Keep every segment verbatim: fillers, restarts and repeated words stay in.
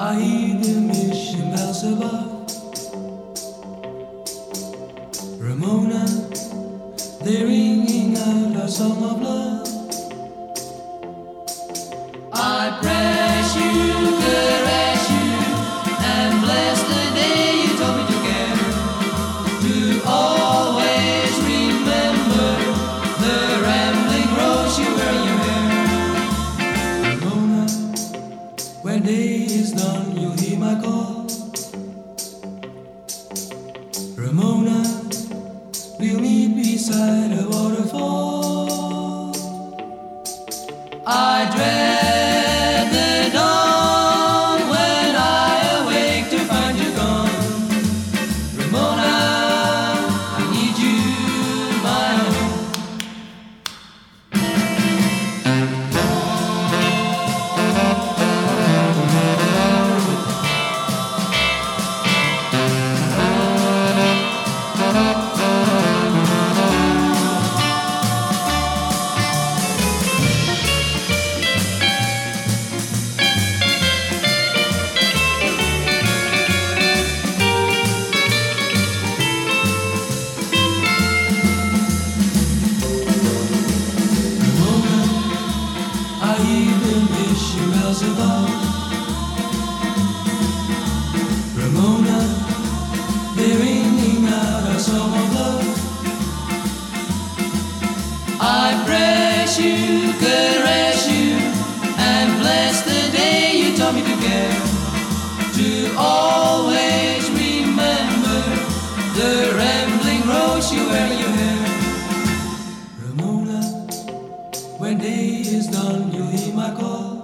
I hear the mission bells above. Ramona, they're ringing out a song of love. I press you, caress you, and bless the day you told me to care. To always remember the rambling rose you wear in your hair. Ramona, when day is done, you'll hear my call. Ramona, we'll meet beside a waterfall. I dread the dawn when I awake to find you gone. Ramona, I need you, my own. I hear the mission bells above. Ramona, they're ringing out a song of love. I press you, caress you, and bless the day you taught me to care. To always remember the rambling rose you wear in your hair. Ramona, when day is done, you'll hear my call.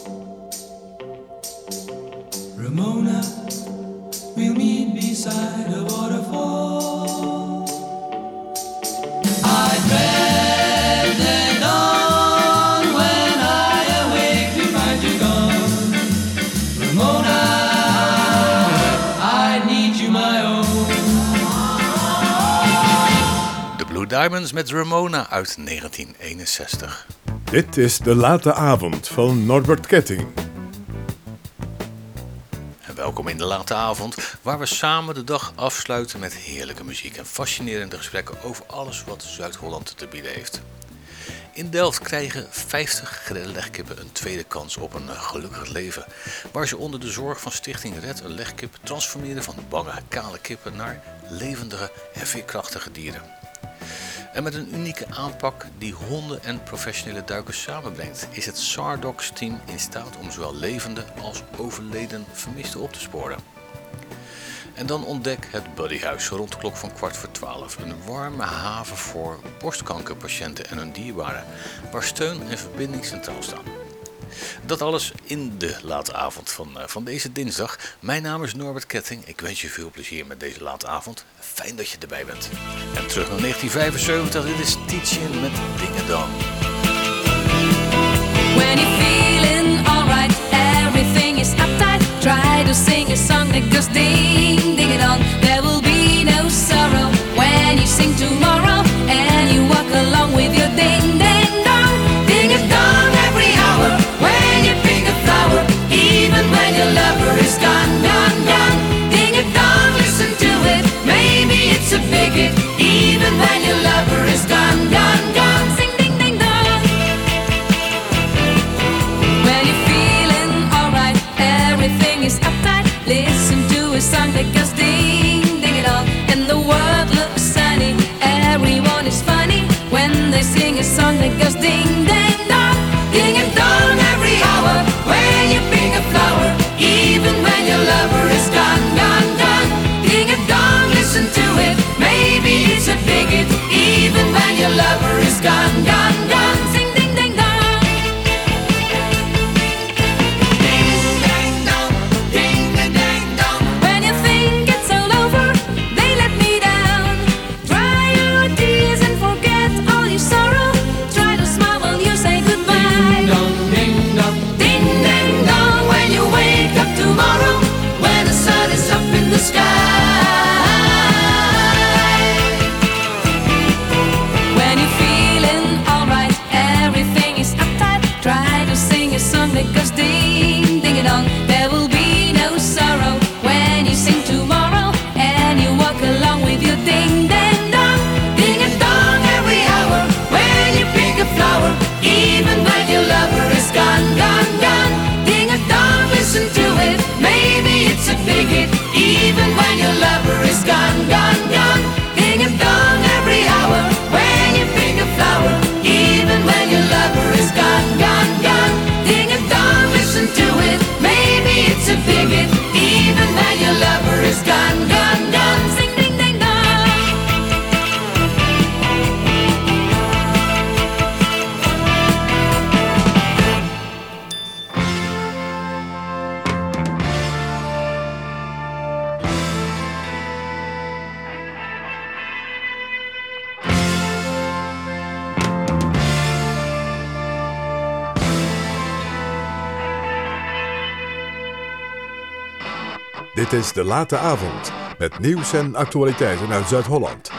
Ramona, we'll meet beside a waterfall. I dread the dawn when I awake to find you gone. Ramona, I need you, my own. De Blue Diamonds met Ramona uit negentien eenenzestig. Dit is De Late Avond van Norbert Ketting. En welkom in De Late Avond, waar we samen de dag afsluiten met heerlijke muziek en fascinerende gesprekken over alles wat Zuid-Holland te bieden heeft. In Delft krijgen vijftig geredde legkippen een tweede kans op een gelukkig leven, waar ze onder de zorg van Stichting Red een Legkip transformeren van bange, kale kippen naar levendige en veerkrachtige dieren. En met een unieke aanpak die honden en professionele duikers samenbrengt, is het Sardox team in staat om zowel levende als overleden vermisten op te sporen. En dan ontdek het Buddyhuis rond de klok van kwart voor twaalf. Een warme haven voor borstkankerpatiënten en hun dierbaren, waar steun en verbinding centraal staan. Dat alles in de late avond van, uh, van deze dinsdag. Mijn naam is Norbert Ketting. Ik wens je veel plezier met deze late avond. Fijn dat je erbij bent. En terug naar negentien vijfenzeventig. Dit is Teaching met Dingadong. When you're feeling alright, everything is uptight. Try to sing a song that goes ding, ding it on. There will be no sorrow when you sing tomorrow and you walk along with your ding, ding, dong. Ding it dong every hour when you pick a flower, even when your lover is gone, gone, gone. Ding it dong, listen to it, maybe it's a big hit, even when your lover is gone, gone, gone. Sing ding, ding, dong. When you're feeling alright, everything is uptight. Listen to a song that goes Het is de late avond met nieuws en actualiteiten uit Zuid-Holland.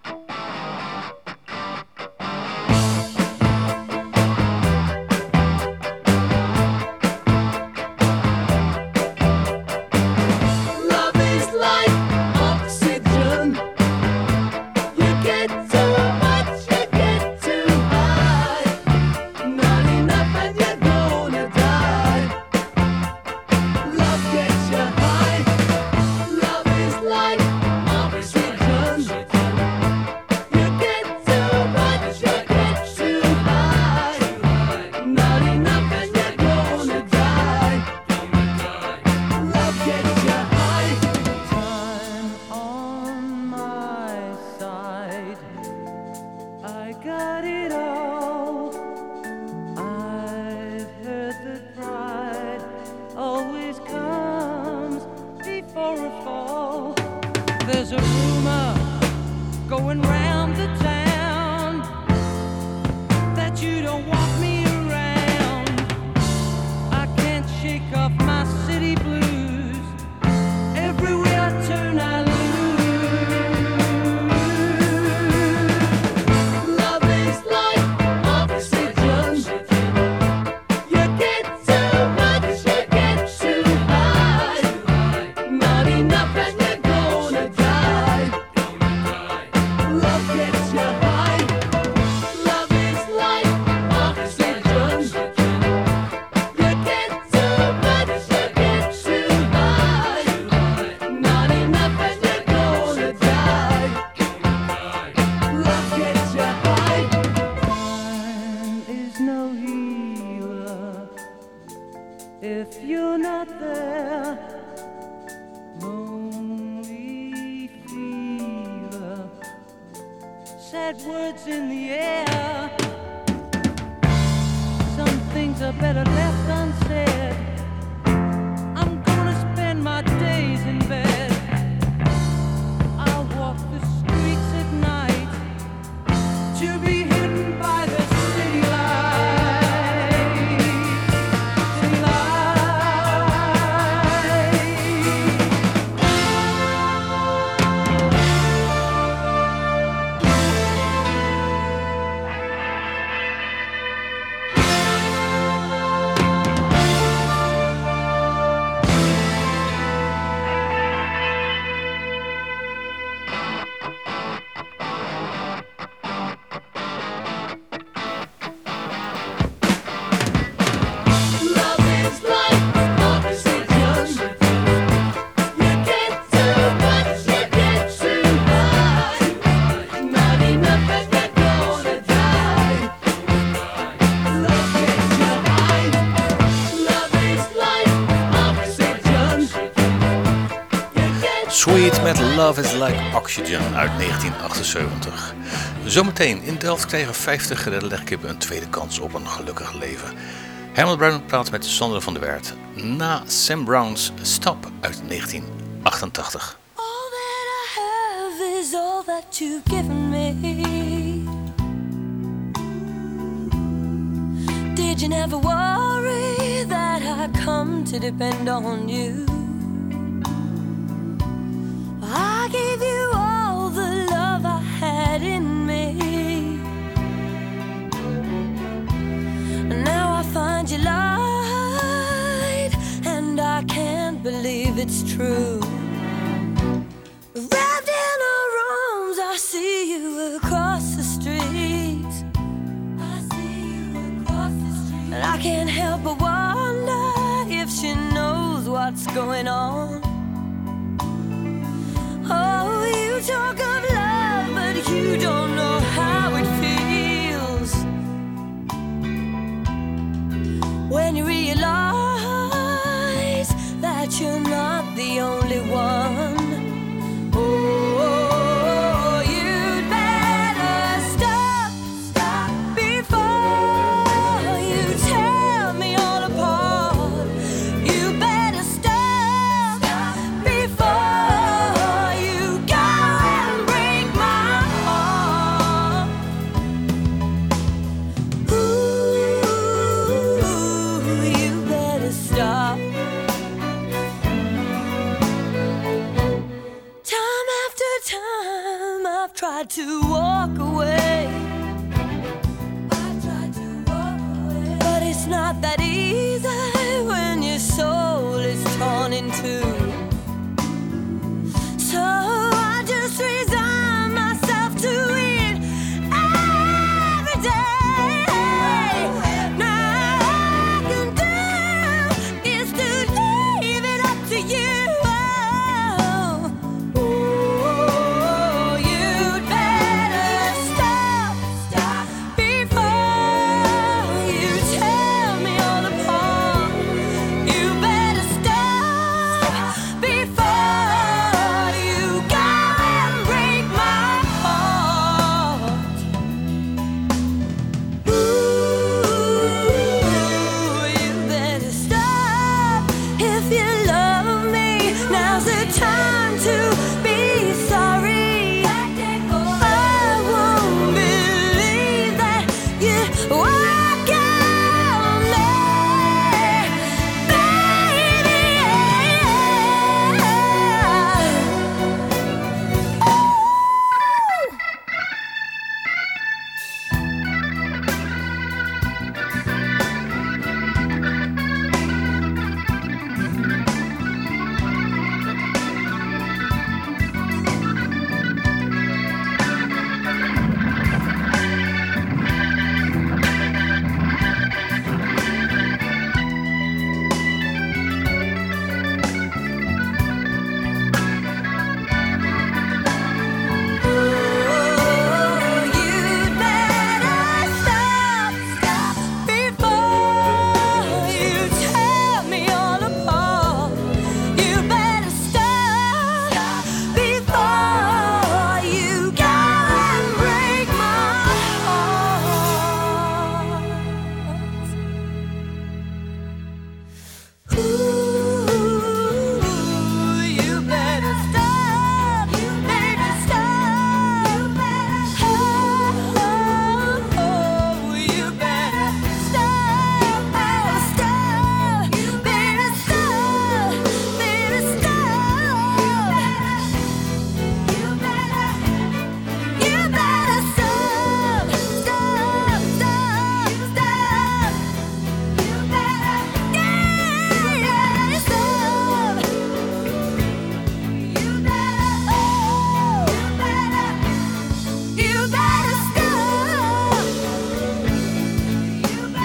Sweet met Love is Like Oxygen uit negentien achtenzeventig. Zometeen in Delft kregen vijftig geredde legkippen een tweede kans op een gelukkig leven. Herman Brown praat met Sander van der Weert na Sam Brown's Stop uit negentien achtentachtig. All that I have is all that you've given me. Did you never worry that I come to depend on you? I gave you all the love I had in me. Now I find you lied, and I can't believe it's true. Wrapped in her arms, I see you across the street. I see you across the street. And I can't help but wonder if she knows what's going on. Oh, you talk of love, but you don't know how it feels when you realize that you're not the only one. Oh, you'd better stop, stop before you tear me all apart. You better stop, stop before you go and break to walk away. I tried to walk away. But it's not that easy when your soul is torn in two. So I just resign myself to it every day. Now all I can do is to leave it up to you. Oh, you'd better stop, stop before you tear me all apart. You better stop before you go and break my heart. Ooh, you better stop if you love me. Now's the time to be sorry. I won't believe that you walk on me, baby. You'd better stop, stop before you tear me all apart. You better stop before you go and break my heart. Ooh, you better stop, you better stop, oh, oh, you better stop, oh, stop, you better stop, better stop, you better, you better stop, stop, stop, stop, you better, yeah, yeah, stop, you better, oh, you better, you better stop, you better, you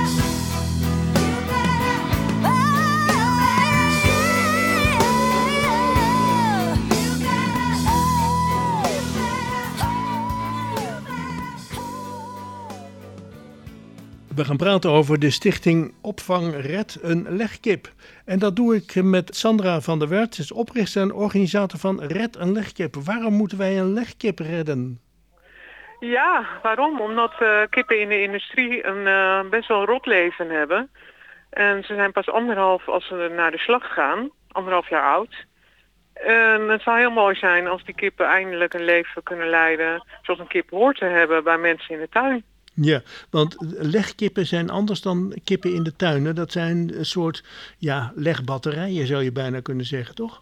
We gaan praten over de stichting Opvang Red een Legkip. En dat doe ik met Sandra van der Wert, is oprichter en organisator van Red een Legkip. Waarom moeten wij een legkip redden? Ja, waarom? Omdat uh, kippen in de industrie een uh, best wel rot leven hebben. En ze zijn pas anderhalf als ze naar de slag gaan, anderhalf jaar oud. En het zou heel mooi zijn als die kippen eindelijk een leven kunnen leiden zoals een kip hoort te hebben bij mensen in de tuin. Ja, want legkippen zijn anders dan kippen in de tuinen. Dat zijn een soort ja, legbatterijen zou je bijna kunnen zeggen, toch?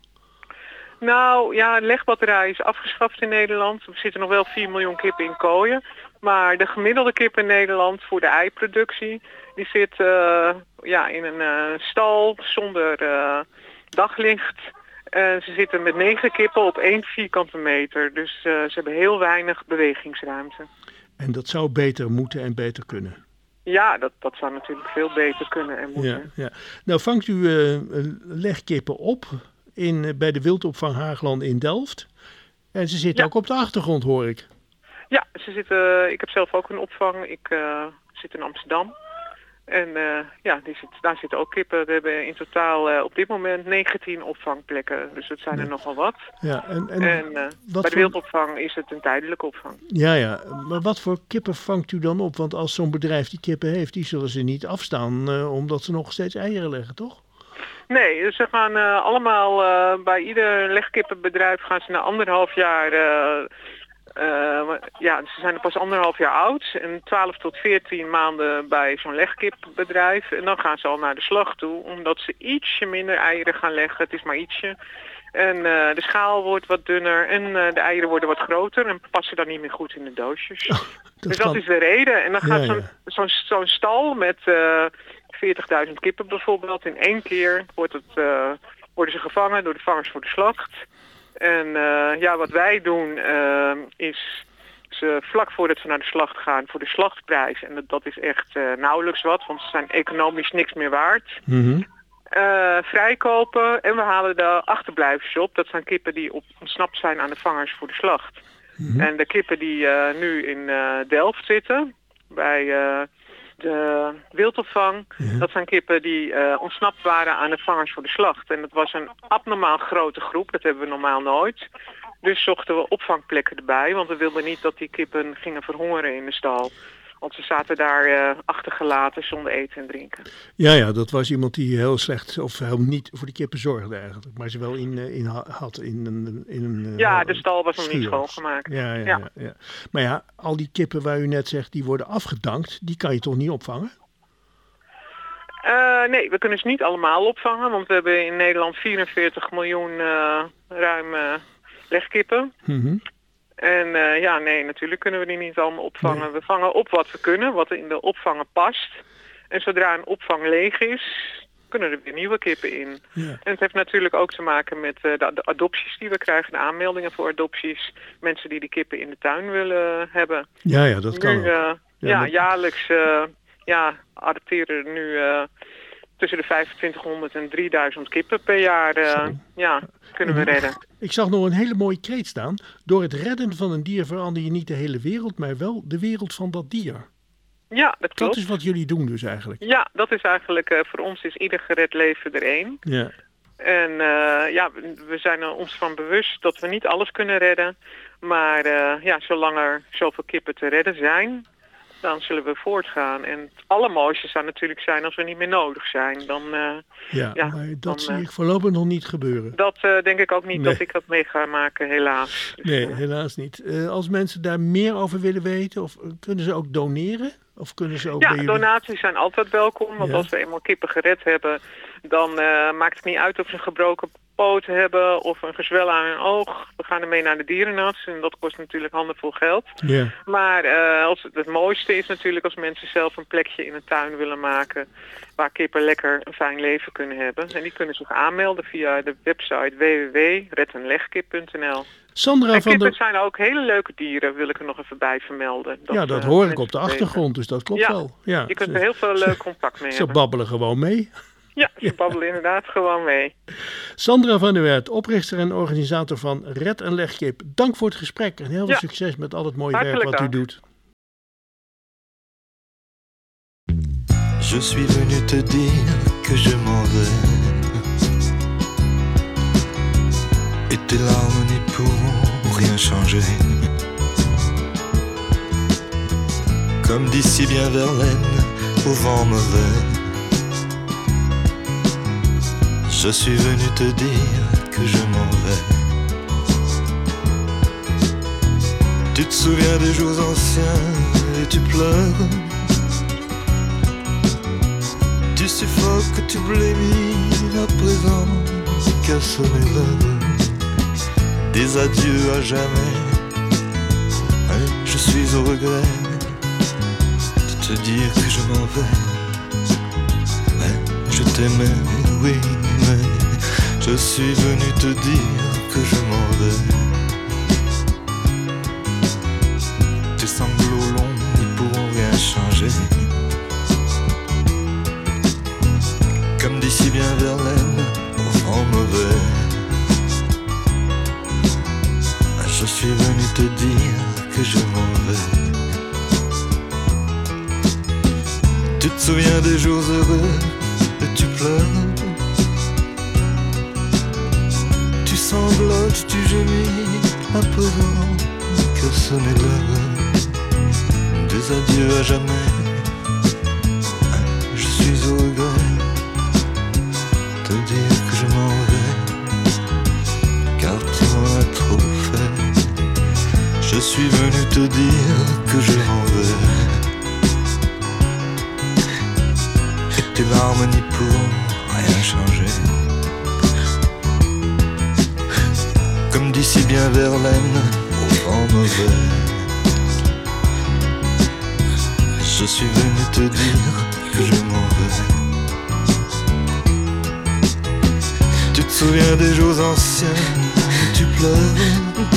Nou ja, een legbatterij is afgeschaft in Nederland. Er zitten nog wel vier miljoen kippen in kooien. Maar de gemiddelde kip in Nederland voor de eiproductie, die zit uh, ja, in een uh, stal zonder uh, daglicht. Uh, ze zitten met negen kippen op één vierkante meter. Dus uh, ze hebben heel weinig bewegingsruimte. En dat zou beter moeten en beter kunnen. Ja, dat, dat zou natuurlijk veel beter kunnen en moeten. Ja, ja. Nou vangt u uh, legkippen op in, uh, bij de wildopvang Haagland in Delft. En ze zitten Ja. ook op de achtergrond, hoor ik. Ja, ze zitten, ik heb zelf ook een opvang. Ik uh, zit in Amsterdam. En uh, ja, die zit, daar zitten ook kippen. We hebben in totaal uh, op dit moment negentien opvangplekken. Dus dat zijn er Ja. nogal wat. Ja, en, en, En uh, bij wat de voor... wildopvang is het een tijdelijke opvang. Ja, ja, maar wat voor kippen vangt u dan op? Want als zo'n bedrijf die kippen heeft, die zullen ze niet afstaan uh, omdat ze nog steeds eieren leggen, toch? Nee, dus ze gaan uh, allemaal uh, bij ieder legkippenbedrijf gaan ze na anderhalf jaar... Uh, Uh, ja, ze zijn er pas anderhalf jaar oud en twaalf tot veertien maanden bij zo'n legkipbedrijf. En dan gaan ze al naar de slag toe, omdat ze ietsje minder eieren gaan leggen. Het is maar ietsje. En uh, de schaal wordt wat dunner en uh, de eieren worden wat groter en passen dan niet meer goed in de doosjes. Oh, dat dus kan... dat is de reden. En dan gaat ja, zo'n, ja. zo'n, zo'n stal met uh, veertigduizend kippen bijvoorbeeld, in één keer wordt het, uh, worden ze gevangen door de vangers voor de slacht. En uh, ja, wat wij doen uh, is ze vlak voordat ze naar de slacht gaan voor de slachtprijs. En dat, dat is echt uh, nauwelijks wat, want ze zijn economisch niks meer waard. Mm-hmm. Uh, vrijkopen en we halen de achterblijvers op. Dat zijn kippen die op, ontsnapt zijn aan de vangers voor de slacht. Mm-hmm. En de kippen die uh, nu in uh, Delft zitten, bij uh, de wildopvang, mm-hmm. dat zijn kippen die uh, ontsnapt waren aan de vangers voor de slacht. En dat was een abnormaal grote groep, dat hebben we normaal nooit. Dus zochten we opvangplekken erbij, want we wilden niet dat die kippen gingen verhongeren in de stal. Want ze zaten daar uh, achtergelaten zonder eten en drinken. Ja, ja, dat was iemand die heel slecht of helemaal niet voor de kippen zorgde eigenlijk. Maar ze wel in, in had in een... In een ja, de stal was nog niet schoongemaakt. Ja, ja, ja. Ja, ja. Maar ja, al die kippen waar u net zegt, die worden afgedankt, die kan je toch niet opvangen? Uh, nee, we kunnen ze niet allemaal opvangen. Want we hebben in Nederland vierenveertig miljoen uh, ruim uh, legkippen. Mm-hmm. En uh, ja, nee, natuurlijk kunnen we die niet allemaal opvangen. Nee. We vangen op wat we kunnen, wat in de opvangen past. En zodra een opvang leeg is, kunnen er weer nieuwe kippen in. Ja. En het heeft natuurlijk ook te maken met uh, de, de adopties die we krijgen, de aanmeldingen voor adopties. Mensen die de kippen in de tuin willen hebben. Ja, ja, dat kan nu, ook. Uh, ja, ja, maar... jaarlijks uh, ja, adopteren er nu uh, tussen de vijfentwintighonderd en drieduizend kippen per jaar. Uh, ja, kunnen we redden. Ik zag nog een hele mooie kreet staan. Door het redden van een dier verander je niet de hele wereld, maar wel de wereld van dat dier. Ja, dat klopt. Dat is wat jullie doen dus eigenlijk. Ja, dat is eigenlijk, uh, voor ons is ieder gered leven er één. Ja. En uh, ja, we zijn er ons van bewust dat we niet alles kunnen redden. Maar uh, ja, zolang er zoveel kippen te redden zijn, dan zullen we voortgaan. En het allermooiste zou natuurlijk zijn als we niet meer nodig zijn. Dan, uh, ja, ja, maar dat dan, zie uh, ik voorlopig nog niet gebeuren. Dat uh, denk ik ook niet nee. dat ik dat mee ga maken, helaas. Dus, nee, uh, helaas niet. Uh, als mensen daar meer over willen weten, of uh, kunnen ze ook doneren? Of kunnen ze ook ja, bij jullie... donaties zijn altijd welkom. Want ja. als we eenmaal kippen gered hebben, dan uh, maakt het niet uit of ze een gebroken poot hebben of een gezwel aan hun oog. We gaan ermee naar de dierenarts en dat kost natuurlijk handenvol geld. Ja. Maar uh, als het, het mooiste is natuurlijk als mensen zelf een plekje in een tuin willen maken waar kippen lekker een fijn leven kunnen hebben. En die kunnen zich aanmelden via de website w w w punt red en legkip punt n l. Sandra en van kippen der... zijn ook hele leuke dieren, wil ik er nog even bij vermelden. Dat, ja, dat uh, hoor ik op de weten. achtergrond, dus dat klopt ja, wel. Ja, je kunt ze, er heel veel leuk contact mee ze hebben. Ze babbelen gewoon mee. Ja, ze ja. babbelen inderdaad gewoon mee. Sandra van der Wert, oprichter en organisator van Red en Legkip. Dank voor het gesprek en heel veel ja. succes met al het mooie Hartelijk werk wat dank. u doet. Je suis venu te dire que je m'en vais. Et tes larmes n'y pourront rien changer. Comme dit si bien Verlaine, au vent mauvais. Je suis venu te dire que je m'en vais. Tu te souviens des jours anciens et tu pleures. Tu suffoques, tu blémis à présent, qu'à sonner l'heure des adieux à jamais. Et je suis au regret de te dire que je m'en vais. Mais je t'aimais, oui, mais je suis venu te dire que je m'en vais. Tes sanglots longs n'y pourront rien changer. Comme dit si bien Verlaine, au vent mauvais. Je suis venu te dire que je m'en vais. Tu te souviens des jours heureux et tu pleures. Tu sanglotes, tu gémis à présent que sonnait l'heure des adieux à jamais. Je suis au regret te dire que je m'en vais, car tu m'en as trop fait. Je suis venu te dire que je m'en vais. Et tes larmes n'y pourront rien changer. d'ici bien Verlaine au vent mauvais. Je suis venu te dire que je m'en vais. Tu te souviens des jours anciens où tu pleurais,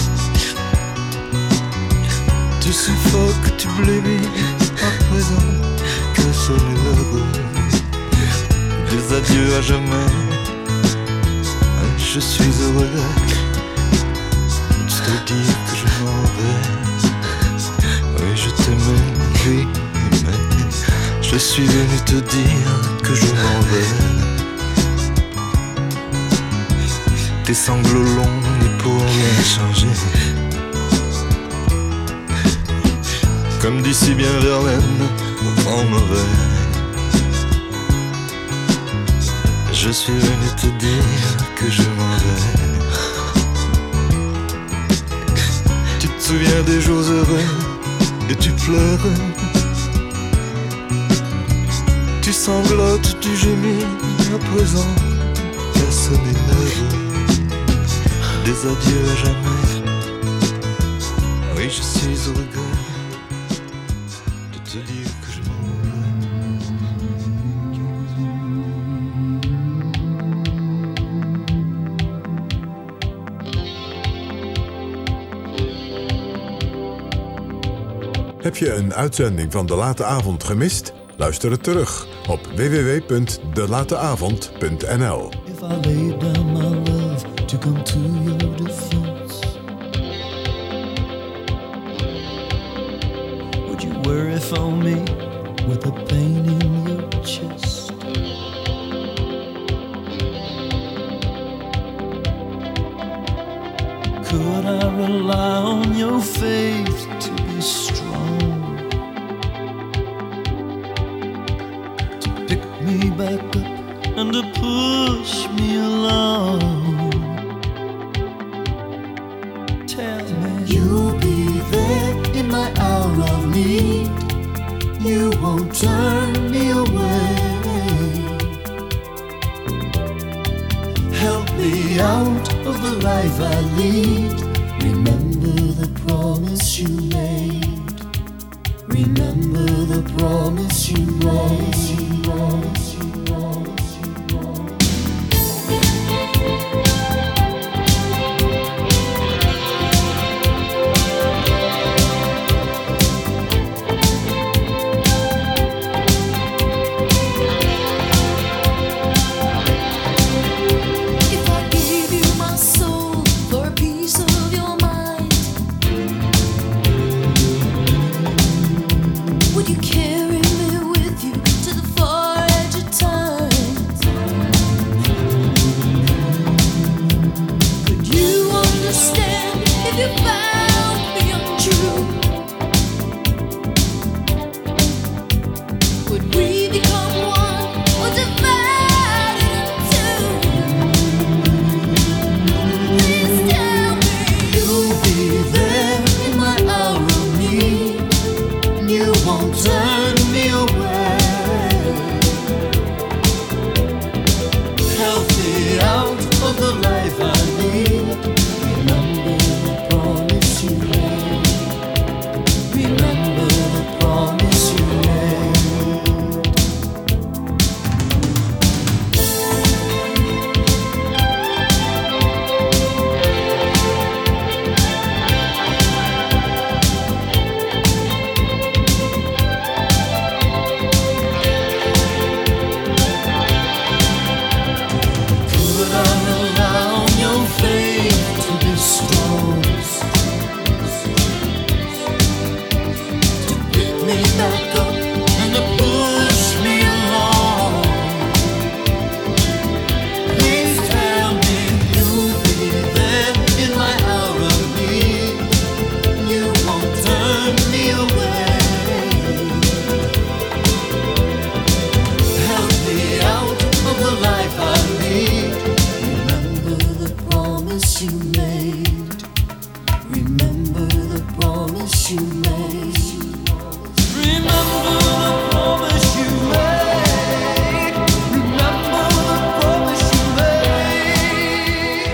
tu suffoques, tu blêmis. À présent que sonne l'heure des adieux à jamais. Je suis heureux de te dire que je m'en vais. Oui, je t'aimais, oui, mais je suis venu te dire que je m'en vais. Tes sanglots longs n'y pourront rien changer. Comme d'ici bien Verlaine au vent mauvais. Je suis venu te dire que je m'en vais. Tu te souviens des jours heureux et tu pleures. Tu sanglotes, tu gémis. À présent, qu'a sonné l'heure des adieux à jamais. Oui, je suis au regret de te dire que je m'en vais. Heb je een uitzending van De Late Avond gemist? Luister het terug op w w w punt de late avond punt n l. If I laid down my love to come to your defense, would you worry for me with the pain in your chest? Could I rely on your faith to be strong, to pick me back up and to push me along? Tell me you'll be there in my hour of need. You won't turn me away. Help me out of the life I lead. Remember the promise you made. Remember the promise you made. Would you carry me with you to the far edge of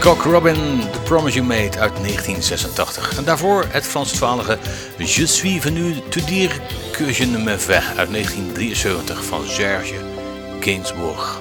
Cock Robin, The Promise You Made uit negentien zesentachtig. En daarvoor het Franstalige Je suis venu te dire que je ne me vais uit negentien drieënzeventig van Serge Gainsbourg.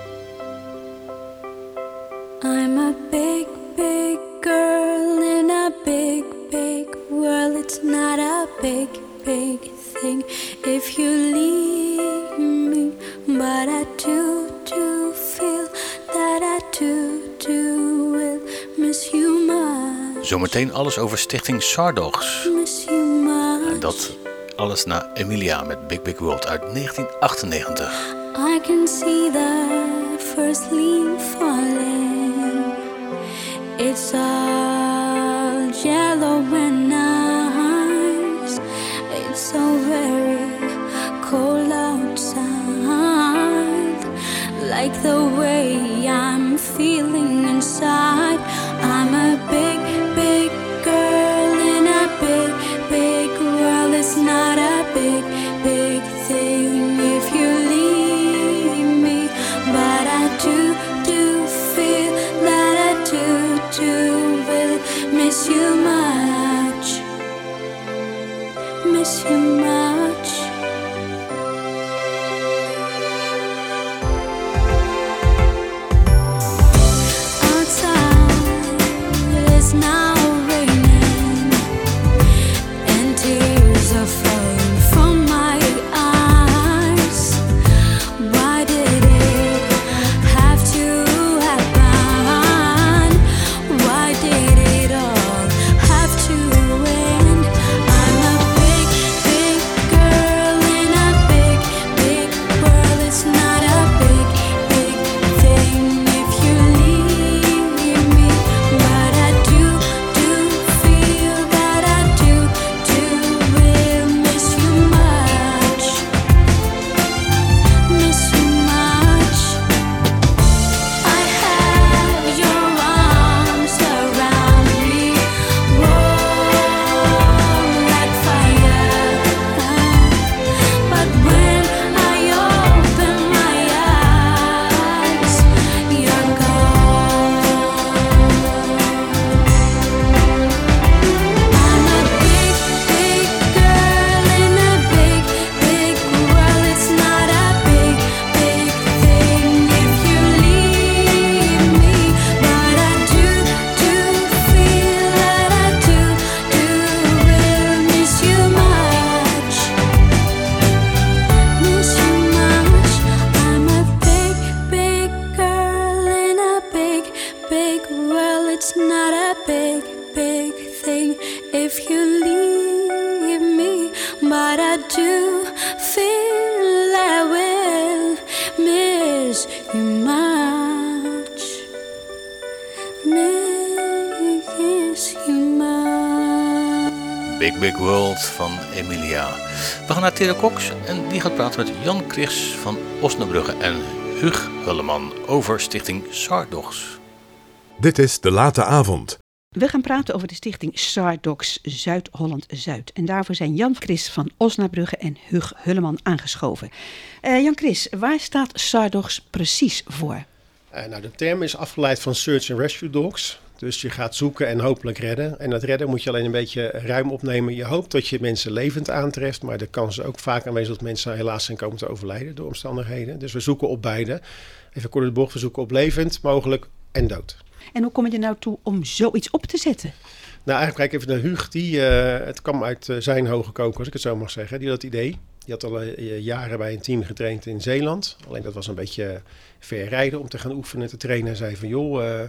I'm a big, big girl in a big, big world. It's not a big, big thing if you leave me. But I do, do feel that I do, do will miss you much. Zometeen alles over Stichting Sardogs. Miss you much. En dat alles na Emilia met Big Big World uit negentien achtennegentig. I can see the first leaf falling. It's all yellow and nice. It's so very cold outside. Like the way I'm feeling inside. I'm a big, big girl in a big, big world. It's not a big, big thing if you leave me. But I do, do feel that I do, do will miss you much. Miss you much. Now raining and tears are falling from my eyes. Why did it have to happen? Why did it all have to end? I'm a big, big girl in a big, big world. It's not a big, big thing if you leave me, but I do. Big Big World van Emilia. We gaan naar Tere Cox en die gaat praten met Jan Chris van Osnabrugge en Hug Hulleman over Stichting Sardogs. Dit is De Late Avond. We gaan praten over de stichting Sardogs Zuid-Holland-Zuid. En daarvoor zijn Jan Chris van Osnabrugge en Hug Hulleman aangeschoven. Uh, Jan Chris, waar staat Sardogs precies voor? Uh, nou, de term is afgeleid van Search and Rescue Dogs. Dus je gaat zoeken en hopelijk redden. En dat redden moet je alleen een beetje ruim opnemen. Je hoopt dat je mensen levend aantreft. Maar de kans is ook vaak aanwezig dat mensen helaas zijn komen te overlijden door omstandigheden. Dus we zoeken op beide. Even kort de bocht, we zoeken op levend, mogelijk en dood. En hoe kom je er nou toe om zoiets op te zetten? Nou, eigenlijk kijk even naar Hug. Die, uh, het kwam uit uh, zijn hoge koker, als ik het zo mag zeggen. Die had dat idee. Die had al uh, jaren bij een team getraind in Zeeland. Alleen dat was een beetje ver rijden om te gaan oefenen, te trainen. En zei van, joh, uh,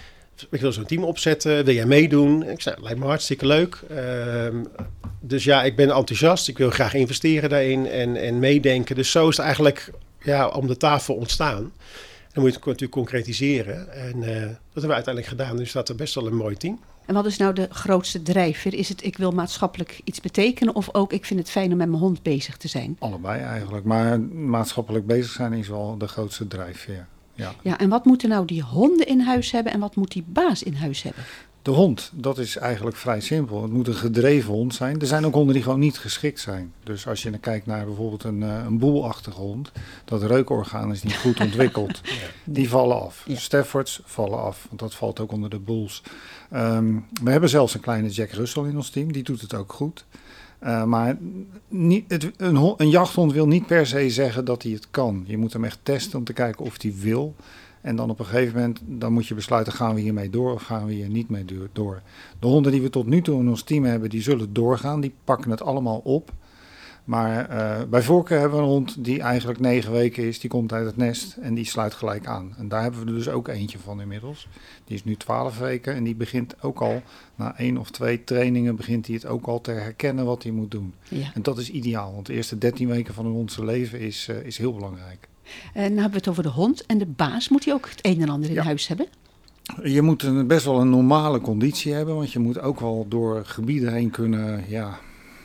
ik wil zo'n team opzetten. Wil jij meedoen? Ik zei, lijkt me hartstikke leuk. Uh, dus ja, ik ben enthousiast. Ik wil graag investeren daarin en, en meedenken. Dus zo is het eigenlijk ja, om de tafel ontstaan. Dan moet je het natuurlijk concretiseren. En uh, dat hebben we uiteindelijk gedaan. Dus staat er best wel een mooi team. En wat is nou de grootste drijfveer? Is het ik wil maatschappelijk iets betekenen of ook ik vind het fijn om met mijn hond bezig te zijn? Allebei eigenlijk. Maar maatschappelijk bezig zijn is wel de grootste drijfveer. Ja. Ja, en wat moeten nou die honden in huis hebben en wat moet die baas in huis hebben? De hond, dat is eigenlijk vrij simpel. Het moet een gedreven hond zijn. Er zijn ook honden die gewoon niet geschikt zijn. Dus als je dan kijkt naar bijvoorbeeld een, uh, een boelachtige hond, dat reukorgaan is niet goed ontwikkeld. Ja. Die vallen af. Ja. Staffords vallen af, want dat valt ook onder de bulls. Um, we hebben zelfs een kleine Jack Russell in ons team, die doet het ook goed. Uh, maar niet, het, een, hond, een jachthond wil niet per se zeggen dat hij het kan. Je moet hem echt testen om te kijken of hij wil. En dan op een gegeven moment dan moet je besluiten, gaan we hiermee door of gaan we hier niet mee door. De honden die we tot nu toe in ons team hebben, die zullen doorgaan. Die pakken het allemaal op. Maar uh, bij voorkeur hebben we een hond die eigenlijk negen weken is. Die komt uit het nest en die sluit gelijk aan. En daar hebben we er dus ook eentje van inmiddels. Die is nu twaalf weken en die begint ook al, na één of twee trainingen, begint hij het ook al te herkennen wat hij moet doen. Ja. En dat is ideaal, want de eerste dertien weken van een hond zijn leven is, uh, is heel belangrijk. En dan hebben we het over de hond. En de baas, moet hij ook het een en ander in ja. huis hebben? Je moet een, best wel een normale conditie hebben, want je moet ook wel door gebieden heen kunnen ja,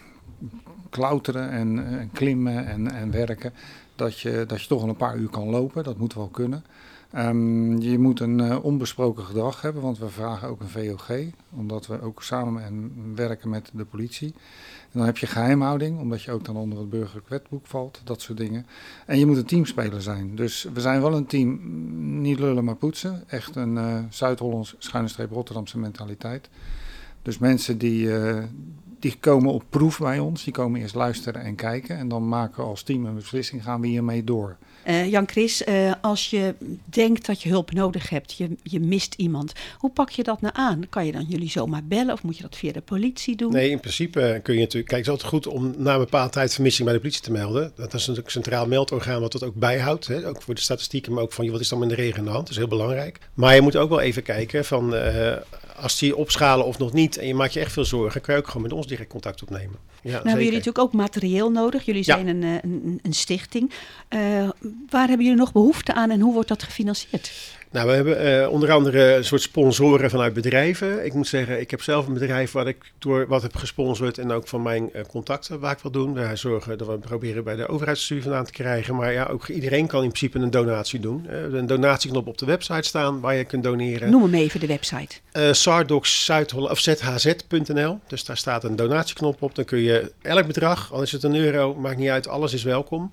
klauteren en, en klimmen en, en werken. Dat je, dat je toch wel een paar uur kan lopen, dat moet wel kunnen. Um, je moet een uh, onbesproken gedrag hebben, want we vragen ook een V O G, omdat we ook samen en werken met de politie. En dan heb je geheimhouding, omdat je ook dan onder het burgerlijk wetboek valt, dat soort dingen. En je moet een teamspeler zijn. Dus we zijn wel een team, niet lullen maar poetsen. Echt een uh, Zuid-Hollands, schuine streep Rotterdamse mentaliteit. Dus mensen die, uh, die komen op proef bij ons, die komen eerst luisteren en kijken. En dan maken we als team een beslissing, gaan we hiermee door. Uh, Jan Chris, uh, als je denkt dat je hulp nodig hebt, je, je mist iemand. Hoe pak je dat nou aan? Kan je dan jullie zomaar bellen of moet je dat via de politie doen? Nee, in principe kun je natuurlijk... Kijk, het is altijd goed om na een bepaalde tijd vermissing bij de politie te melden. Dat is natuurlijk een centraal meldorgaan wat dat ook bijhoudt. Hè? Ook voor de statistieken, maar ook van wat is dan in de regio aan de hand. Dat is heel belangrijk. Maar je moet ook wel even kijken van... Uh, als die opschalen of nog niet en je maakt je echt veel zorgen, kan je ook gewoon met ons direct contact opnemen. Ja, nou hebben jullie natuurlijk ook materieel nodig. Jullie zijn ja. een, een, een stichting. Uh, waar hebben jullie nog behoefte aan en hoe wordt dat gefinancierd? Nou, we hebben uh, onder andere een soort sponsoren vanuit bedrijven. Ik moet zeggen, ik heb zelf een bedrijf wat ik door wat heb gesponsord en ook van mijn uh, contacten waar ik wil doen. Wij zorgen dat we proberen bij de overheidsstudie vandaan te krijgen. Maar ja, ook iedereen kan in principe een donatie doen. Uh, een donatieknop op de website staan waar je kunt doneren. Noem hem even de website. Uh, Sardox Zuid-Holland of z h z punt n l. Dus daar staat een donatieknop op. Dan kun je elk bedrag, al is het een euro, maakt niet uit, alles is welkom.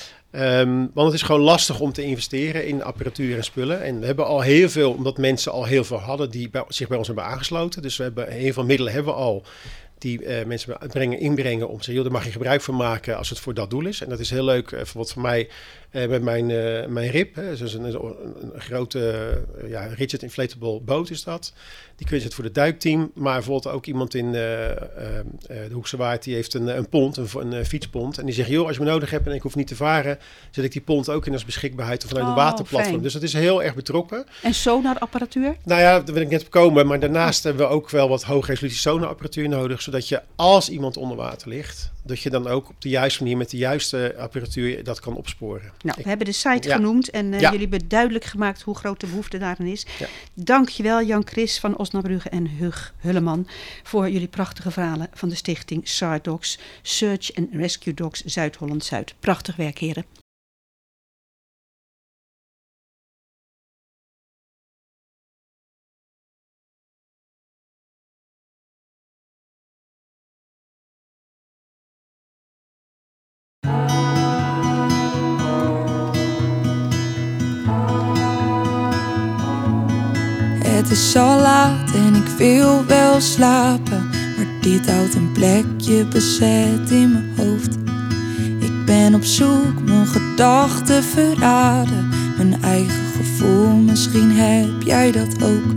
Um, want het is gewoon lastig om te investeren in apparatuur en spullen. En we hebben al heel veel, omdat mensen al heel veel hadden die bij, zich bij ons hebben aangesloten. Dus we hebben heel veel middelen hebben we al die uh, mensen brengen, inbrengen om te zeggen, joh, daar mag je gebruik van maken als het voor dat doel is. En dat is heel leuk, uh, bijvoorbeeld voor mij uh, met mijn, uh, mijn R I P. Hè, dus een, een, een grote uh, ja, rigid inflatable boot is dat. Die kun je zetten voor het duikteam. Maar bijvoorbeeld ook iemand in uh, uh, de Hoekse Waard, die heeft een, een pont, een, een, een fietspont. En die zegt, joh, als je me nodig hebt en ik hoef niet te varen, zet ik die pont ook in als beschikbaarheid of vanuit oh, een waterplatform. Fijn. Dus dat is heel erg betrokken. En sonarapparatuur? Nou ja, daar wil ik net op komen. Maar daarnaast oh. hebben we ook wel wat hoogresolutie sonarapparatuur nodig, zodat je als iemand onder water ligt, dat je dan ook op de juiste manier met de juiste apparatuur dat kan opsporen. Nou, ik, we hebben de site ja. genoemd en uh, ja. jullie hebben duidelijk gemaakt hoe groot de behoefte daarin is. Ja. Dankjewel Jan Chris van Osnabrügge en Hug Hulleman voor jullie prachtige verhalen van de stichting Sardox, Search and Rescue Dogs Zuid-Holland-Zuid. Prachtig werk, heren. Het is al laat en ik wil wel slapen, maar dit houdt een plekje bezet in mijn hoofd. Ik ben op zoek, mijn gedachten verraden, mijn eigen gevoel, misschien heb jij dat ook.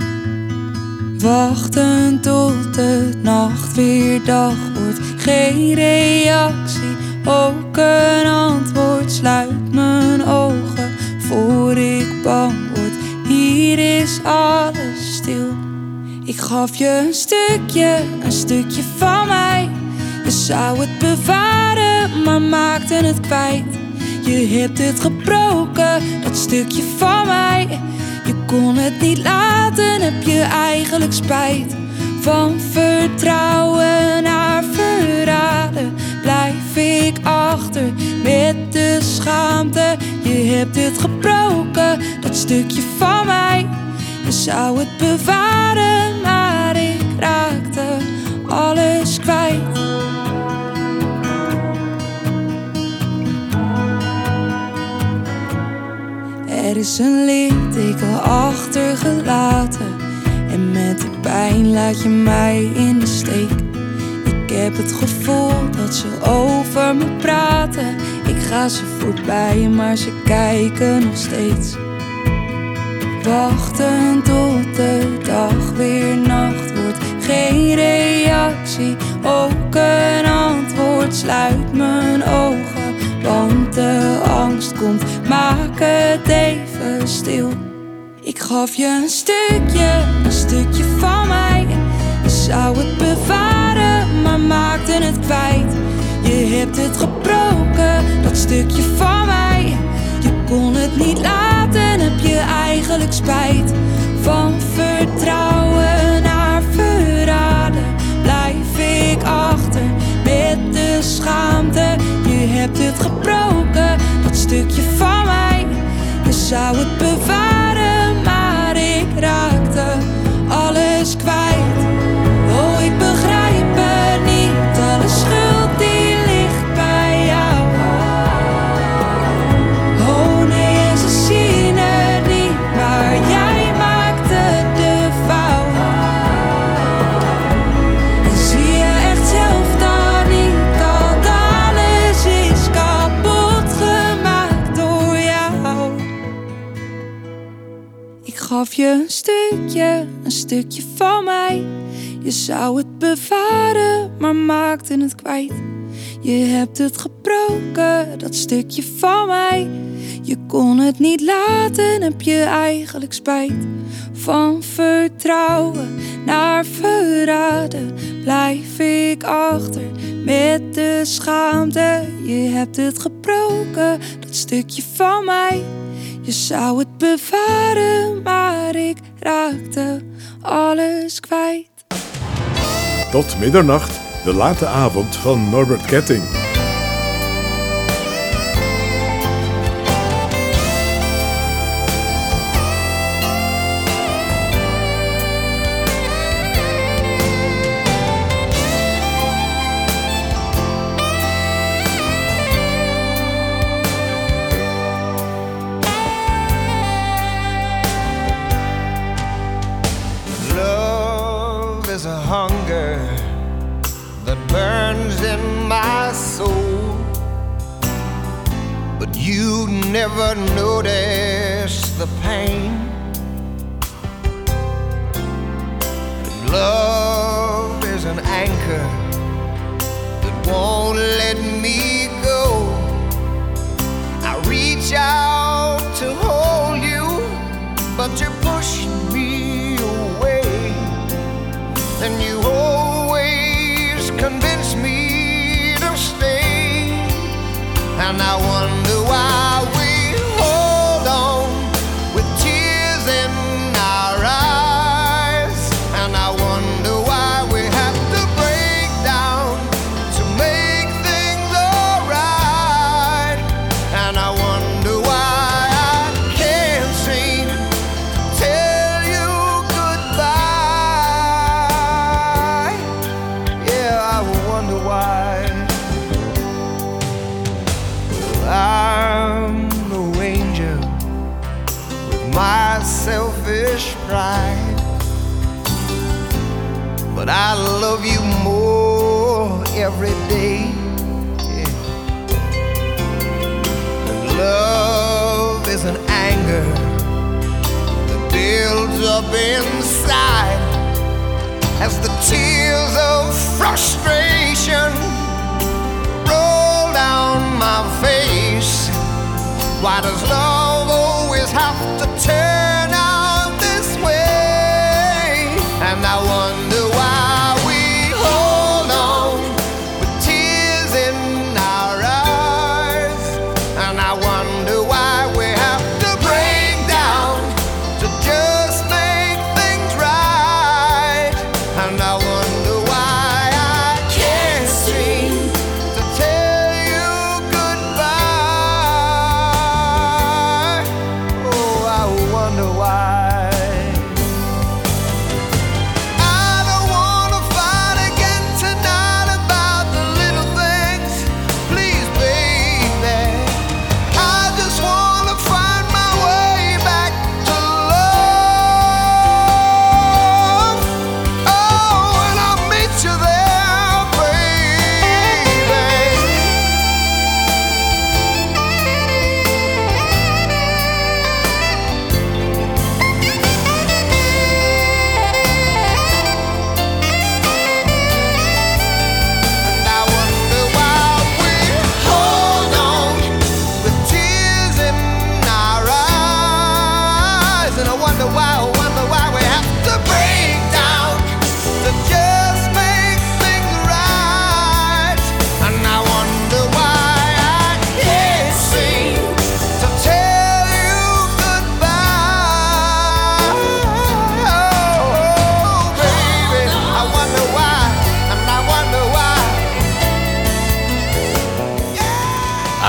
Wachten tot de nacht weer dag wordt, geen reactie, ook een antwoord. Sluit mijn ogen voor ik bang word. Hier is alles stil. Ik gaf je een stukje, een stukje van mij. Je zou het bewaren, maar maakte het kwijt. Je hebt het gebroken, dat stukje van mij. Je kon het niet laten, heb je eigenlijk spijt. Van vertrouwen naar verraden blijf ik achter met de schaamte. Je hebt het gebroken, dat stukje van mij. Je zou het bewaren, maar ik raakte alles kwijt. Er is een litteken achtergelaten en met die pijn laat je mij in de steek. Ik heb het gevoel dat ze over me praten. Ik ga ze voorbij, maar ze kijken nog steeds. Wachten tot de dag weer nacht wordt. Geen reactie, ook een antwoord. Sluit mijn ogen, want de angst komt. Maak het even stil. Ik gaf je een stukje, een stukje van mij. Je zou het bewaren, maar maakte het kwijt. Je hebt het gebroken, dat stukje van mij. Je kon het niet laten, heb je eigenlijk spijt. Van vertrouwen naar verraden blijf ik achter met de schaamte. Je hebt het gebroken, dat stukje van mij. Je zou het bewaren, maar ik raakte alles kwijt. Oh, ik begrijp het niet, alle schuld die ligt bij jou. Oh nee, en ze zien het niet, maar jij maakte de fout. En zie je echt zelf dan niet, dat alles is kapot gemaakt door jou. Ik gaf je een stukje, een stukje van mij. Je zou het bewaren, maar maakte het kwijt. Je hebt het gebroken, dat stukje van mij. Je kon het niet laten, heb je eigenlijk spijt. Van vertrouwen naar verraden blijf ik achter met de schaamte. Je hebt het gebroken, dat stukje van mij. Je zou het bewaren, maar ik raakte alles kwijt. Tot middernacht, de late avond van Norbert Ketting. Love is a hunger that burns in my soul, but you never notice the pain. Love is an anchor that won't let me go. I reach out to hold you, but you push me away, and you always convince me to stay. And I wonder why we hold on with tears in our eyes. And I wonder why we have to break down to make things alright. And I wonder why I can't seem to tell you goodbye. Yeah, I wonder why. I'm no angel with my selfish pride, but I love you more every day. Yeah. And love is an anger that builds up inside as the tears of frustration roll down my face. Why does love always have to turn out this way? And I wonder why we hold on with tears in our eyes. And I wonder why we have to break down to just make things right. And I wonder why I can't seem to tell you goodbye.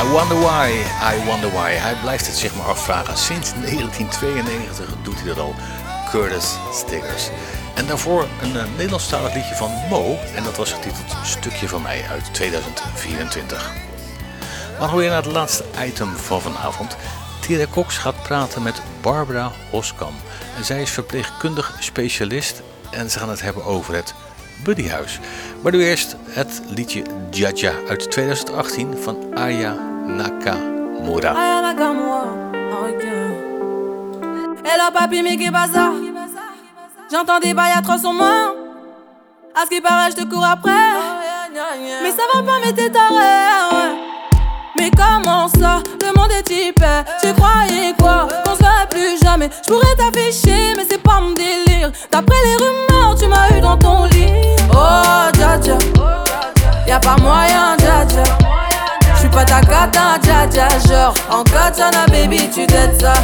I wonder why, I wonder why. Hij blijft het zich maar afvragen. Sinds negentien tweeënnegentig doet hij dat al. Curtis Stiggers. En daarvoor een uh, Nederlandstalig liedje van Mo. En dat was getiteld Stukje van mij uit tweeduizend vierentwintig. We gaan weer naar het laatste item van vanavond. Tira Cox gaat praten met Barbara Hoskam. En zij is verpleegkundig specialist. En ze gaan het hebben over het Buddyhuis. Maar nu eerst het liedje Jaja uit tweeduizend achttien van Aya Nakamura. Aya Nakamura, ok. Hello papi, mais qu'est pas ça? J'entends des bails atroces en moi. À ce qui paraît, je te cours après. Mais ça va pas, mais t'es taré, ouais. Mais comment ça, le monde est hyper. Tu croyais quoi, qu'on se verrait plus jamais. Je pourrais t'afficher, mais c'est pas mon délire. D'après les rumeurs, tu m'as eu dans ton lit. Oh, dja dja, y'a pas moyen, dja dja. J'suis pas ta cata, dja dja. Genre, en katana, baby, tu t'aides ça.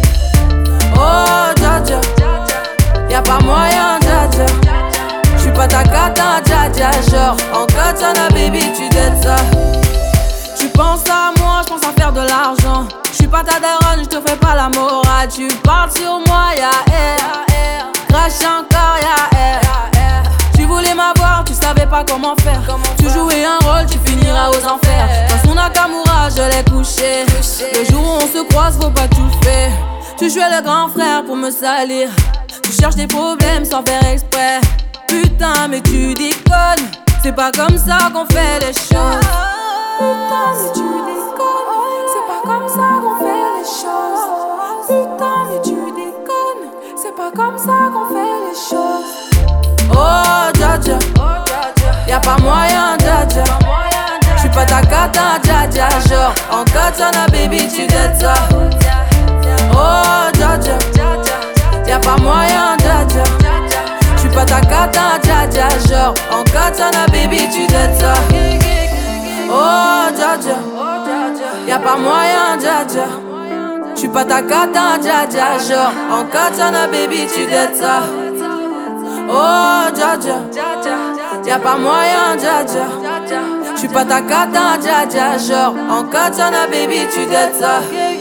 Oh, dja dja, y'a pas moyen, dja dja. J'suis pas ta cata, dja dja. Genre, en katana, baby, tu t'aides ça. Tu penses à moi, je pense à faire de l'argent. Je suis pas ta daronne, je te fais pas la morale. Tu parles sur moi, y'a air. Crache encore, y'a air. Tu voulais m'avoir, tu savais pas comment faire. Tu jouais un rôle, tu finiras aux enfers. Dans son Nakamura, je l'ai couché. Le jour où on se croise, faut pas tout faire. Tu jouais le grand frère pour me salir. Tu cherches des problèmes sans faire exprès. Putain, mais tu déconnes. C'est pas comme ça qu'on fait les choses. Putain, mais tu déconnes, c'est pas comme ça qu'on fait les choses. Putain, mais tu déconnes, c'est pas comme ça qu'on fait les choses. Oh, dja dja, y'a pas moyen, dja dja. J'suis pas ta cata, dja dja. Genre, en katana, baby, tu t'aides ça. Oh, dja dja, y'a pas moyen, dja dja. J'suis pas ta cata, dja dja. Genre, en katana, baby, tu t'aides ça. Oh, dja dja, y'a pas moyen, dja dja. J'suis pas ta cata, dja dja. Genre, en katana, baby, tu t'aides ça. Oh, dja dja, y'a pas moyen, dja dja. J'suis pas ta cata, dja dja. Genre, en katana, baby, tu t'aides ça.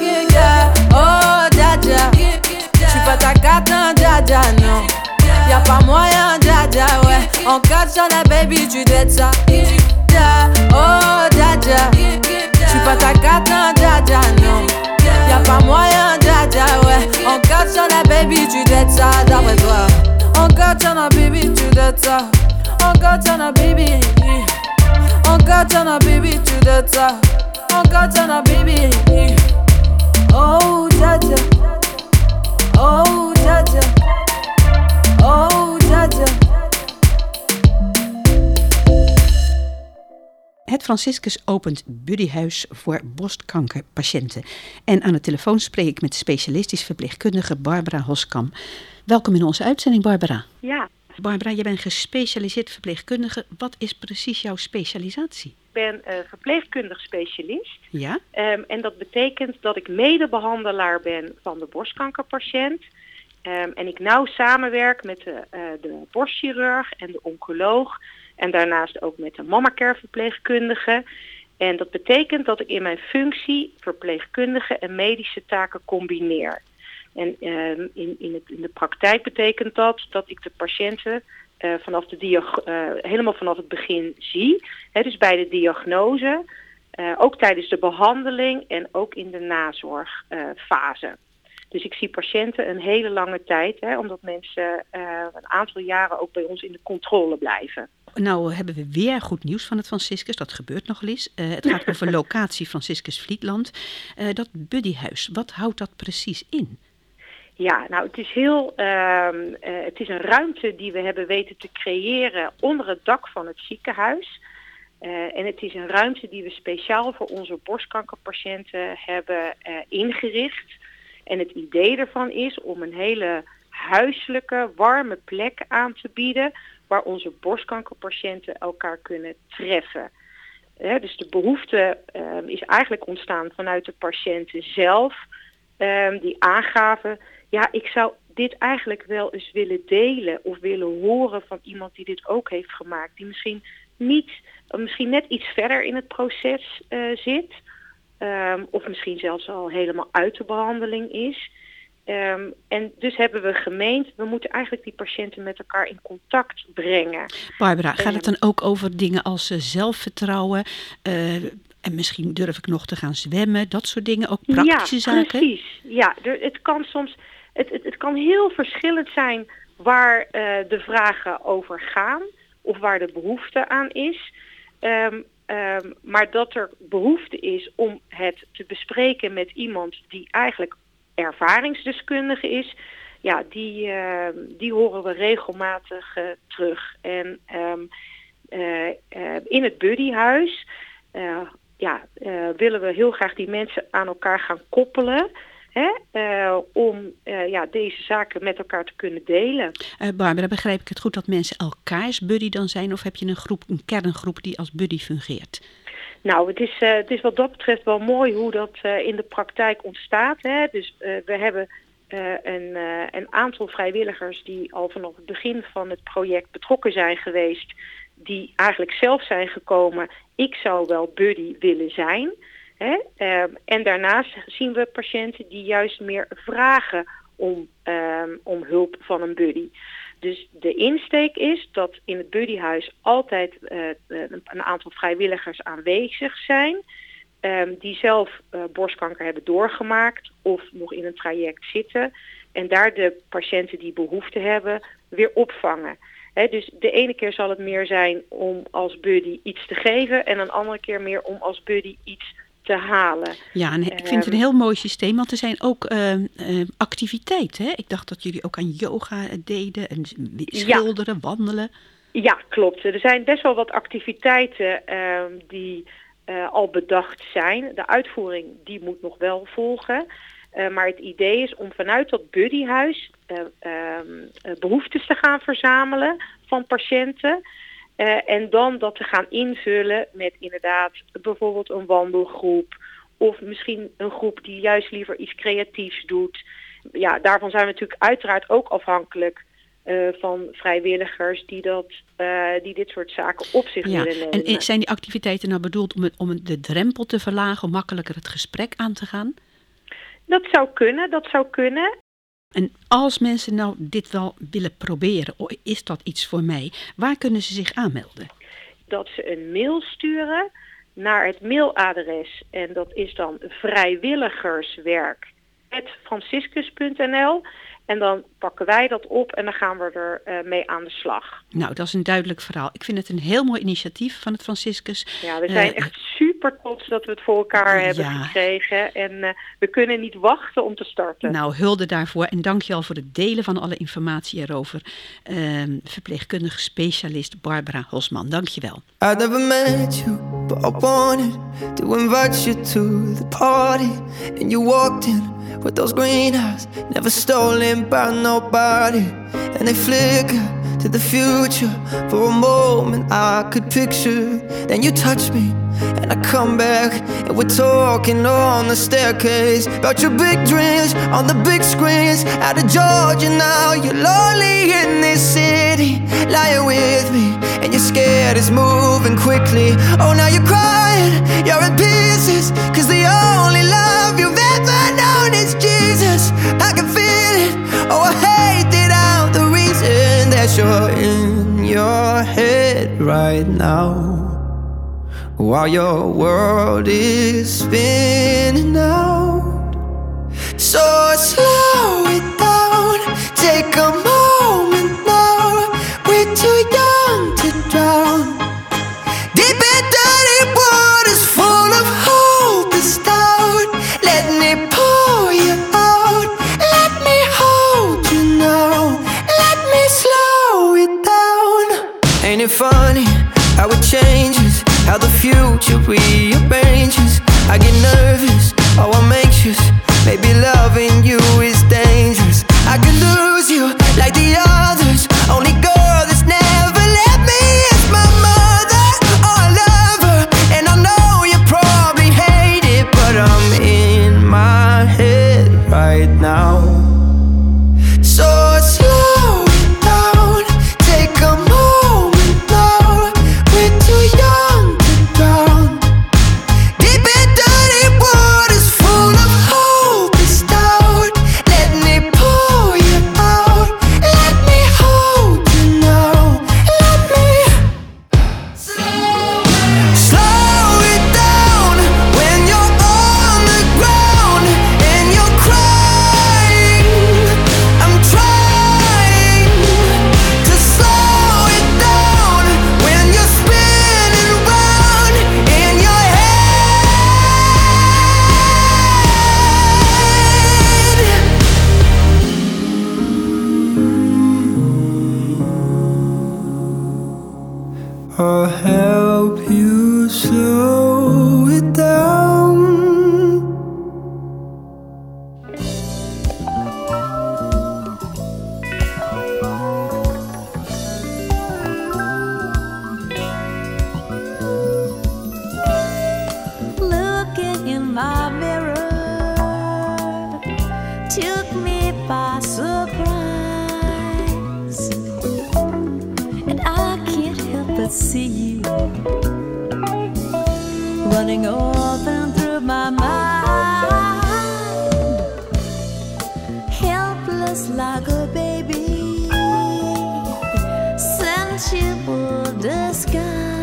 Oh, dja dja, j'suis pas ta cata, dja dja, non. Y'a pas moyen, dja dja, ouais. En katana, baby, tu t'aides ça. Oh, dja dja, j'suis pas ta cata, dja dja, non. Y'a pas moyen, dja dja, ouais. En katana, baby, tu t'aides ça, d'après toi. En katana, baby, tu t'aides ça. En katana, baby. En katana, baby, tu t'aides ça. En katana, baby. Oh, dja dja. Oh, dja dja. Oh, dja dja. Het Franciscus opent Buddyhuis voor borstkankerpatiënten. En aan de telefoon spreek ik met specialistisch verpleegkundige Barbara Hoskam. Welkom in onze uitzending, Barbara. Ja. Barbara, je bent gespecialiseerd verpleegkundige. Wat is precies jouw specialisatie? Ik ben uh, verpleegkundig specialist. Ja? Um, en dat betekent dat ik medebehandelaar ben van de borstkankerpatiënt. Um, en ik nauw samenwerk met de, uh, de borstchirurg en de oncoloog. En daarnaast ook met de mammacare verpleegkundige. En dat betekent dat ik in mijn functie verpleegkundige en medische taken combineer. En uh, in, in, het, in de praktijk betekent dat dat ik de patiënten uh, vanaf de diag- uh, helemaal vanaf het begin zie. Hè, dus bij de diagnose, uh, ook tijdens de behandeling en ook in de nazorgfase. Uh, dus ik zie patiënten een hele lange tijd, hè, omdat mensen uh, een aantal jaren ook bij ons in de controle blijven. Nou hebben we weer goed nieuws van het Franciscus, dat gebeurt nog eens. Uh, het gaat over locatie Franciscus Vlietland. Uh, dat Buddyhuis, wat houdt dat precies in? Ja, nou het is heel, uh, uh, het is een ruimte die we hebben weten te creëren onder het dak van het ziekenhuis. Uh, en het is een ruimte die we speciaal voor onze borstkankerpatiënten hebben uh, ingericht. En het idee ervan is om een hele huiselijke, warme plek aan te bieden waar onze borstkankerpatiënten elkaar kunnen treffen. Uh, dus de behoefte uh, is eigenlijk ontstaan vanuit de patiënten zelf, uh, die aangaven, ja, ik zou dit eigenlijk wel eens willen delen of willen horen van iemand die dit ook heeft gemaakt, die misschien niet, misschien net iets verder in het proces uh, zit. Um, of misschien zelfs al helemaal uit de behandeling is. Um, en dus hebben we gemeend, we moeten eigenlijk die patiënten met elkaar in contact brengen. Barbara, gaat het dan ook over dingen als uh, zelfvertrouwen? Uh, en misschien durf ik nog te gaan zwemmen, dat soort dingen, ook praktische ja, zaken? Precies. Ja, er, het kan soms, het, het, het kan heel verschillend zijn waar uh, de vragen over gaan of waar de behoefte aan is. Um, um, maar dat er behoefte is om het te bespreken met iemand die eigenlijk ervaringsdeskundige is, ja, die, uh, die horen we regelmatig uh, terug. En um, uh, uh, in het buddyhuis uh, ja, uh, willen we heel graag die mensen aan elkaar gaan koppelen. Hè, uh, om uh, ja, deze zaken met elkaar te kunnen delen. Uh, Barbara, begrijp ik het goed dat mensen elkaars buddy dan zijn? Of heb je een groep, een kerngroep die als buddy fungeert? Nou, het is, uh, het is wat dat betreft wel mooi hoe dat uh, in de praktijk ontstaat. Hè? Dus uh, we hebben uh, een, uh, een aantal vrijwilligers die al vanaf het begin van het project betrokken zijn geweest. Die eigenlijk zelf zijn gekomen, ik zou wel buddy willen zijn. Hè? Uh, en daarnaast zien we patiënten die juist meer vragen om, uh, om hulp van een buddy. Dus de insteek is dat in het buddyhuis altijd uh, een aantal vrijwilligers aanwezig zijn. Um, die zelf uh, borstkanker hebben doorgemaakt of nog in een traject zitten. En daar de patiënten die behoefte hebben weer opvangen. He, dus de ene keer zal het meer zijn om als buddy iets te geven. En een andere keer meer om als buddy iets te halen. Ja, en ik vind het een heel mooi systeem, want er zijn ook uh, uh, activiteiten. Hè? Ik dacht dat jullie ook aan yoga deden en schilderen, ja. wandelen. Ja, klopt. Er zijn best wel wat activiteiten uh, die uh, al bedacht zijn. De uitvoering die moet nog wel volgen. Uh, maar het idee is om vanuit dat buddyhuis uh, uh, behoeftes te gaan verzamelen van patiënten. Uh, en dan dat te gaan invullen met inderdaad bijvoorbeeld een wandelgroep. Of misschien een groep die juist liever iets creatiefs doet. Ja, daarvan zijn we natuurlijk uiteraard ook afhankelijk uh, van vrijwilligers die, dat, uh, die dit soort zaken op zich ja, willen nemen. En zijn die activiteiten nou bedoeld om, het, om de drempel te verlagen, om makkelijker het gesprek aan te gaan? Dat zou kunnen, dat zou kunnen. En als mensen nou dit wel willen proberen, is dat iets voor mij? Waar kunnen ze zich aanmelden? Dat ze een mail sturen naar het mailadres. En dat is dan vrijwilligerswerk apenstaartje franciscus punt n l. En dan pakken wij dat op en dan gaan we er uh, mee aan de slag. Nou, dat is een duidelijk verhaal. Ik vind het een heel mooi initiatief van het Franciscus. Ja, we zijn uh, echt super trots dat we het voor elkaar hebben ja. gekregen. En uh, we kunnen niet wachten om te starten. Nou, hulde daarvoor. En dank je al voor het delen van alle informatie erover. Uh, verpleegkundige specialist Barbara Hosman. Dank je wel. I never met you, but I wanted to invite you to the party. And you walked in with those green eyes, never stolen by nobody. And they flicker to the future. For a moment I could picture. Then you touch me and I come back, and we're talking on the staircase about your big dreams on the big screens. Out of Georgia now, you're lonely in this city, lying with me, and you're scared it's moving quickly. Oh, now you're crying, you're in pieces, cause the only love you've ever known is Jesus. I can feel it, oh I hate it out, the reason that you're in your head right now, while your world is spinning out. So slow it down, take a moment now. We're too young to drown. Deep in dirty waters full of hope is down. Let me pull you out, let me hold you now, let me slow it down. Ain't it funny how it changes, how the future rearranges? I get nervous, oh I'm anxious. Maybe loving you is dangerous. I could lose you like the others. Only girl that's never let me is my mother. Oh I love her, and I know you probably hate it, but I'm in my head right now. So slow it down, take a moment now. We're too young to drown. Deep in dirty water to see you running often through my mind, helpless like a baby, sensual disguise,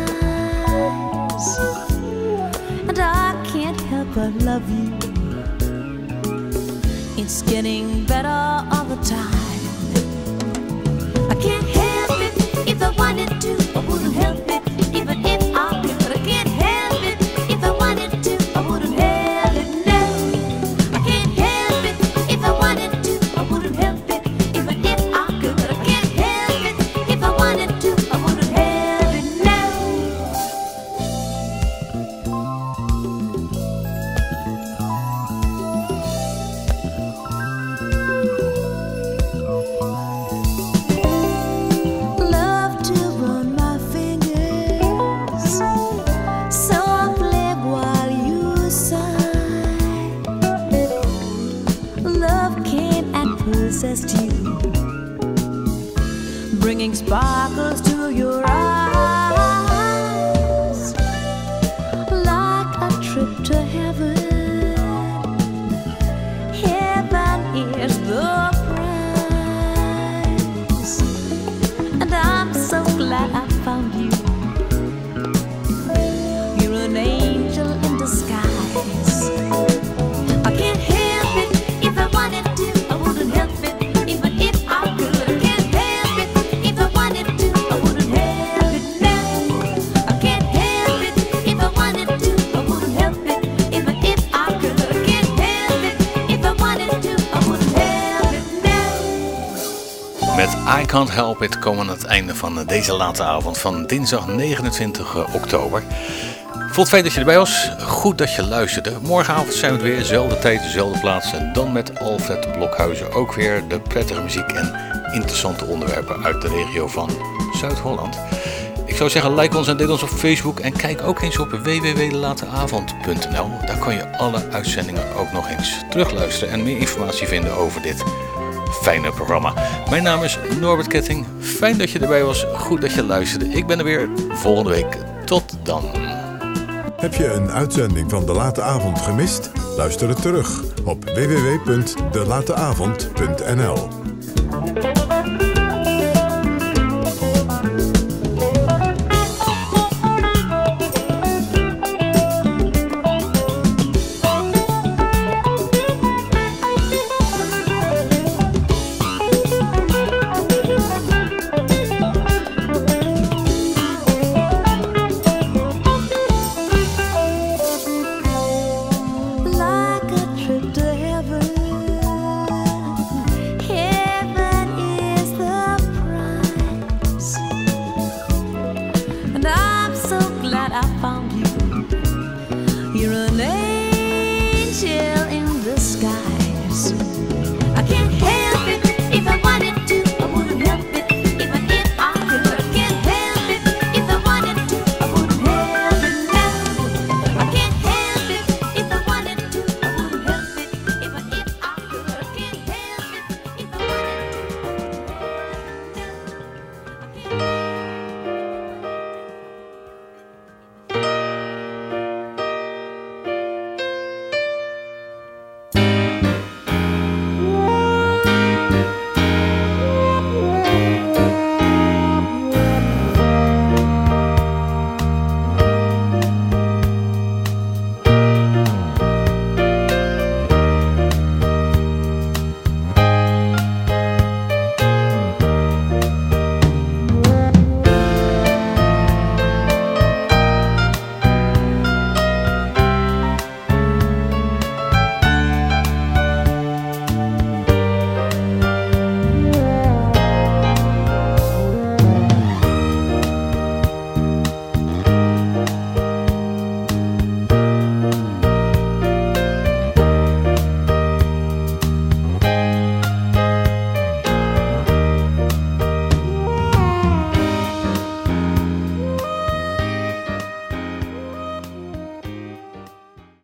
and I can't help but love you. It's getting better all the time. I can't help it if I wanted to. I wouldn't help it even if I could. I can't help it if I wanted to. I wouldn't help it, no. I can't help it if I wanted to. I wouldn't help it even if I could. I can't help it if I wanted to. I wouldn't help it, no. Love to run my fingers softly while you sigh. Love came and possessed you, bringing sparkles to your eyes, like a trip to heaven. Heaven is the prize, and I'm so glad I found you. You're an angel in disguise. I can't help it if I wanted to. I wouldn't help it even if I could. I can't help it if I wanted to. I wouldn't help it, no. I can't help it if I wanted to. I wouldn't help it even if I could. I can't help it if I wanted to. I wouldn't help it, no. Met I Can't Help It komen we aan het einde van deze late avond van dinsdag negenentwintig oktober. Vond het fijn dat je erbij was. Goed dat je luisterde. Morgenavond zijn we het weer. Dezelfde tijd, dezelfde plaats. En dan met Alfred Blokhuizen. Ook weer de prettige muziek en interessante onderwerpen uit de regio van Zuid-Holland. Ik zou zeggen, like ons en deel ons op Facebook. En kijk ook eens op w w w punt de late avond punt n l. Daar kan je alle uitzendingen ook nog eens terugluisteren. En meer informatie vinden over dit fijne programma. Mijn naam is Norbert Ketting. Fijn dat je erbij was. Goed dat je luisterde. Ik ben er weer volgende week. Tot dan. Heb je een uitzending van De Late Avond gemist? Luister het terug op w w w punt de late avond punt n l. Like a trip to heaven. Heaven is the prize, and I'm so glad I found you. You're an angel